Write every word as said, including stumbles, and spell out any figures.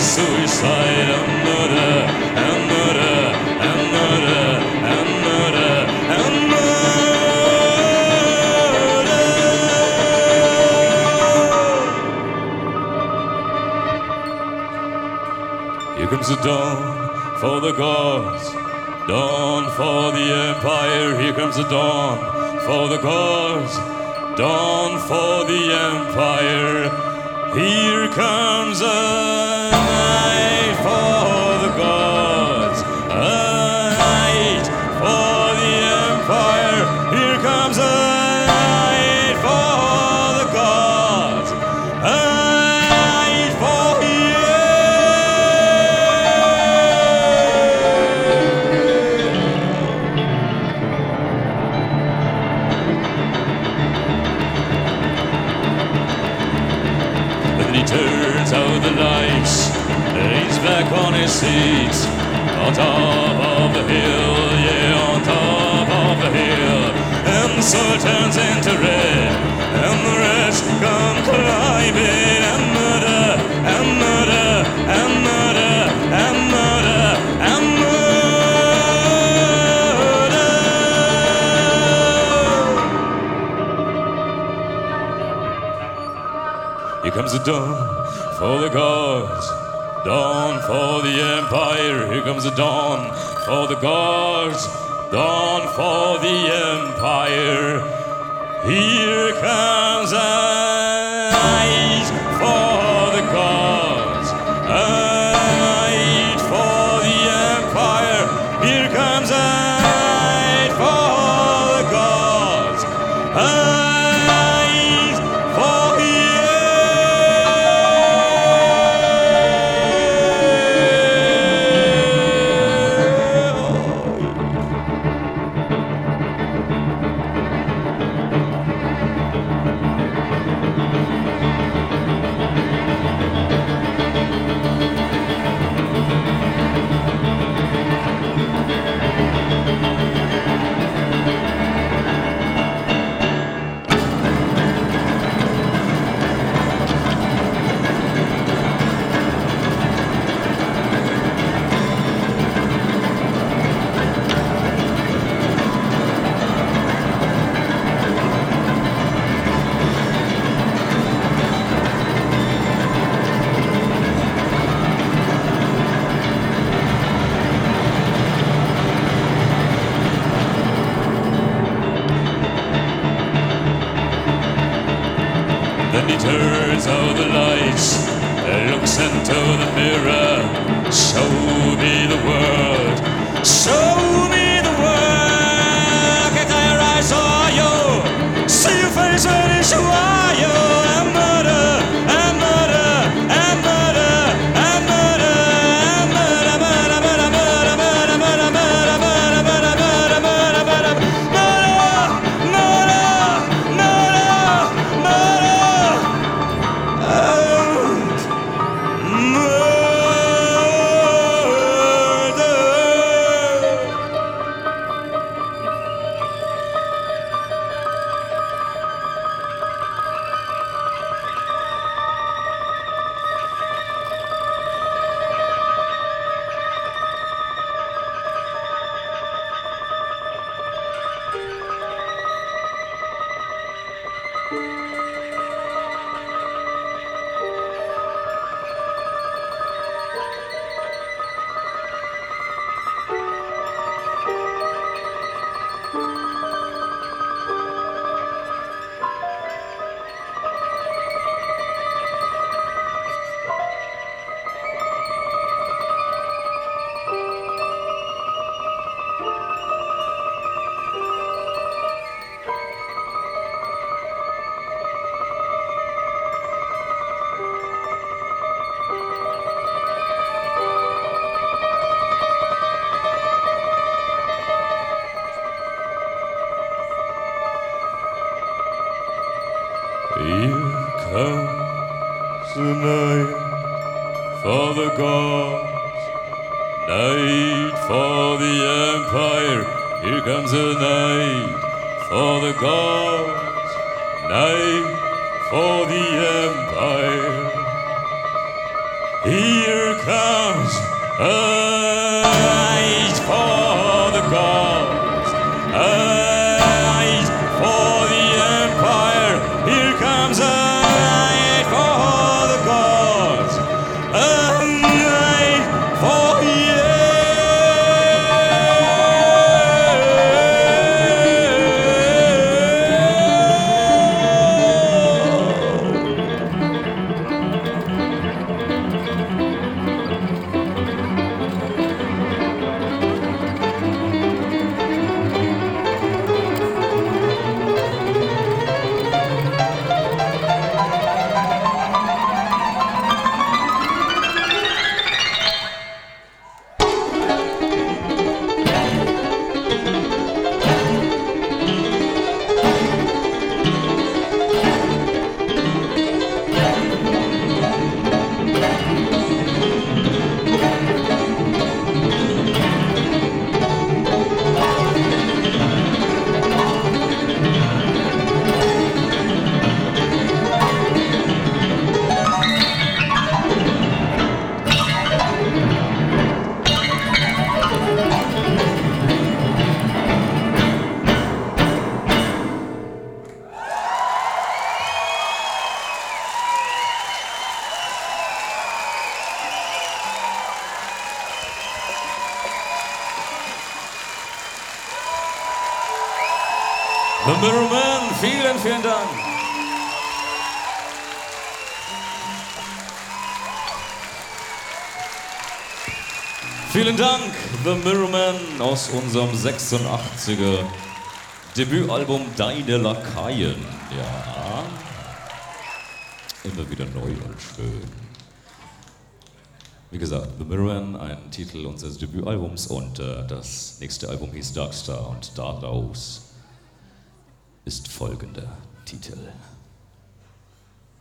suicide and murder and murder and murder and murder and murder. Here comes the dawn for the gods, dawn for the empire. Here comes the dawn for the gods, dawn for the empire. Here comes a night for the gods, a night for the empire. Here comes a night for the gods, a night for the Then he turns out the lights, he's back on his seat, on top of the hill, yeah, on top of the hill. And the sun turns into red, and the rest come climbing, and murder, and murder, and murder, and murder, and murder. Here comes the dawn for the gods, dawn for the empire. Here comes the dawn for the gods, dawn for the empire. Here comes a night for the gods, a night for the empire. Here comes a night for the gods, a night for the Then he turns out the lights, looks into the mirror. Show me the world, show me the world. Get there, I saw you, see your face when it's you. And murder, and murder, and murder, and murder, and murder, murder, murder, murder, murder, murder, murder, murder, murder, murder, murder, murder, Here comes the night for the gods, night for the empire. Here comes the night for the gods, night for the empire. Here Aid for the gods, aid for the empire. Here comes aid for the gods, aid for the The Mirrormen, vielen, vielen Dank. Vielen Dank, The Mirrormen aus unserem sechsundachtziger Debütalbum Deine Lakaien. Ja, immer wieder neu und schön. Wie gesagt, The Mirrormen, ein Titel unseres Debütalbums, und äh, das nächste Album hieß Darkstar, und daraus ist folgender Titel.